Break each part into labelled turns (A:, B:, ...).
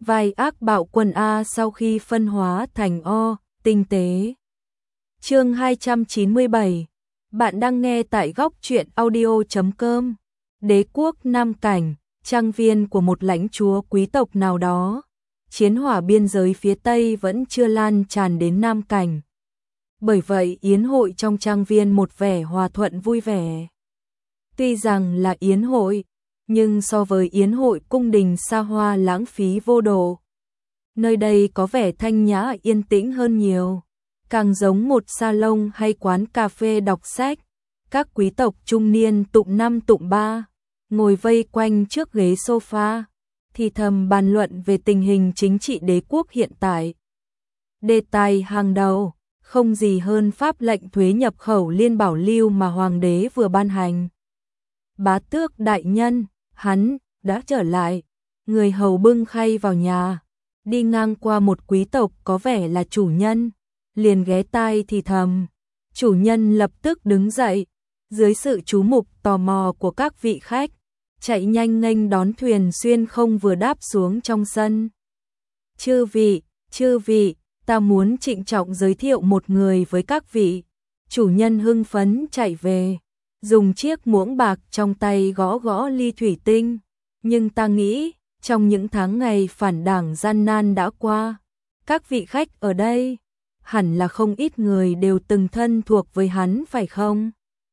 A: vai ác bạo quân A sau khi phân hóa thành O, tinh tế. Chương 297. Bạn đang nghe tại góc truyện audio.com. Đế quốc Nam Cảnh, trang viên của một lãnh chúa quý tộc nào đó. Chiến hỏa biên giới phía Tây vẫn chưa lan tràn đến Nam Cảnh. Bởi vậy yến hội trong trang viên một vẻ hòa thuận vui vẻ. Tuy rằng là yến hội, nhưng so với yến hội cung đình xa hoa lãng phí vô độ, nơi đây có vẻ thanh nhã yên tĩnh hơn nhiều, càng giống một salon hay quán cà phê đọc sách. Các quý tộc trung niên tụng năm tụng ba, ngồi vây quanh trước ghế sofa, thì thầm bàn luận về tình hình chính trị đế quốc hiện tại. Đề tài hàng đầu, không gì hơn pháp lệnh thuế nhập khẩu liên bảo lưu mà hoàng đế vừa ban hành. Bá tước đại nhân, hắn đã trở lại. Người hầu bưng khay vào nhà, đi ngang qua một quý tộc có vẻ là chủ nhân, liền ghé tai thì thầm. Chủ nhân lập tức đứng dậy, dưới sự chú mục tò mò của các vị khách, chạy nhanh nghênh đón thuyền xuyên không vừa đáp xuống trong sân. Chư vị, ta muốn trịnh trọng giới thiệu một người với các vị. Chủ nhân hưng phấn chạy về, dùng chiếc muỗng bạc trong tay gõ gõ ly thủy tinh. Nhưng ta nghĩ, trong những tháng ngày phản đảng gian nan đã qua, các vị khách ở đây, hẳn là không ít người đều từng thân thuộc với hắn phải không?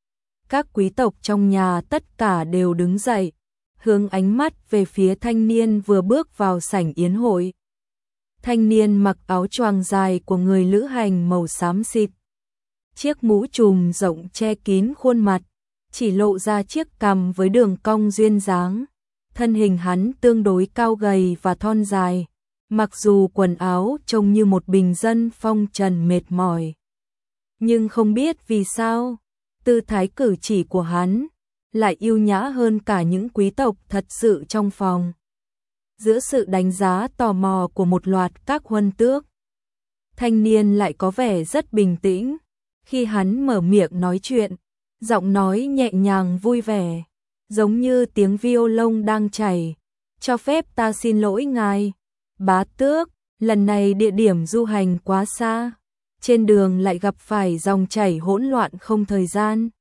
A: Các quý tộc trong nhà tất cả đều đứng dậy, hướng ánh mắt về phía thanh niên vừa bước vào sảnh yến hội. Thanh niên mặc áo choàng dài của người lữ hành màu xám xịt. Chiếc mũ trùm rộng che kín khuôn mặt, chỉ lộ ra chiếc cằm với đường cong duyên dáng. Thân hình hắn tương đối cao gầy và thon dài, mặc dù quần áo trông như một bình dân phong trần mệt mỏi. Nhưng không biết vì sao, tư thái cử chỉ của hắn lại yêu nhã hơn cả những quý tộc thật sự trong phòng. Giữa sự đánh giá tò mò của một loạt các huân tước, thanh niên lại có vẻ rất bình tĩnh. Khi hắn mở miệng nói chuyện, giọng nói nhẹ nhàng vui vẻ, giống như tiếng violon đang chảy. Cho phép ta xin lỗi ngài, bá tước, lần này địa điểm du hành quá xa, trên đường lại gặp phải dòng chảy hỗn loạn không thời gian,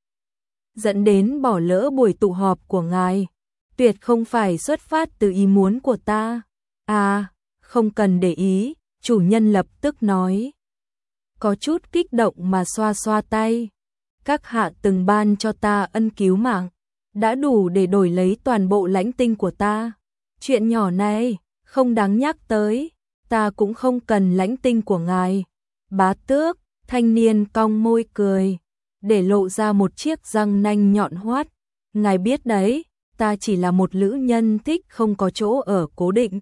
A: dẫn đến bỏ lỡ buổi tụ họp của ngài. Tuyệt không phải xuất phát từ ý muốn của ta. À, không cần để ý, chủ nhân lập tức nói. Có chút kích động mà xoa xoa tay. Các hạ từng ban cho ta ân cứu mạng, đã đủ để đổi lấy toàn bộ lãnh tinh của ta. Chuyện nhỏ này, không đáng nhắc tới, ta cũng không cần lãnh tinh của ngài. Bá tước, thanh niên cong môi cười, để lộ ra một chiếc răng nanh nhọn hoắt. Ngài biết đấy, ta chỉ là một lữ nhân thích không có chỗ ở cố định.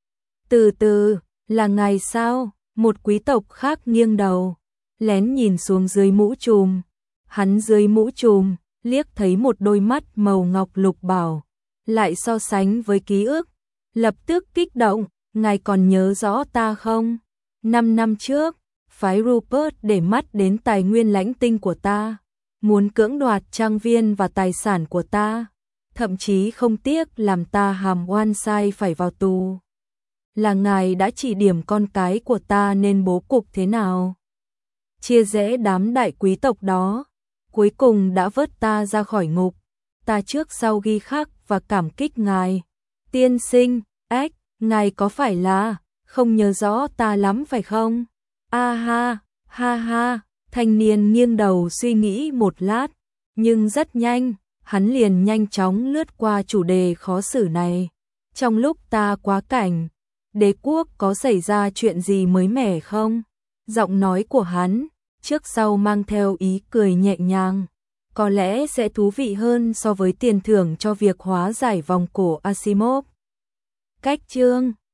A: Từ từ, là ngài sao? Một quý tộc khác nghiêng đầu, lén nhìn xuống dưới mũ trùm. Hắn dưới mũ trùm, liếc thấy một đôi mắt màu ngọc lục bảo, lại so sánh với ký ức, lập tức kích động. Ngài còn nhớ rõ ta không? 5 năm trước, phái Rupert để mắt đến tài nguyên lãnh tinh của ta, muốn cưỡng đoạt trang viên và tài sản của ta, thậm chí không tiếc làm ta hàm oan sai phải vào tù. Là ngài đã chỉ điểm con cái của ta nên bố cục thế nào, chia rẽ đám đại quý tộc đó, cuối cùng đã vớt ta ra khỏi ngục. Ta trước sau ghi khắc và cảm kích ngài. Tiên sinh, ngài có phải là không nhớ rõ ta lắm phải không? A ha, ha ha. Thanh niên nghiêng đầu suy nghĩ một lát, nhưng rất nhanh, hắn liền nhanh chóng lướt qua chủ đề khó xử này. Trong lúc ta quá cảnh, đế quốc có xảy ra chuyện gì mới mẻ không? Giọng nói của hắn, trước sau mang theo ý cười nhẹ nhàng, có lẽ sẽ thú vị hơn so với tiền thưởng cho việc hóa giải vòng cổ Asimov. Cách chương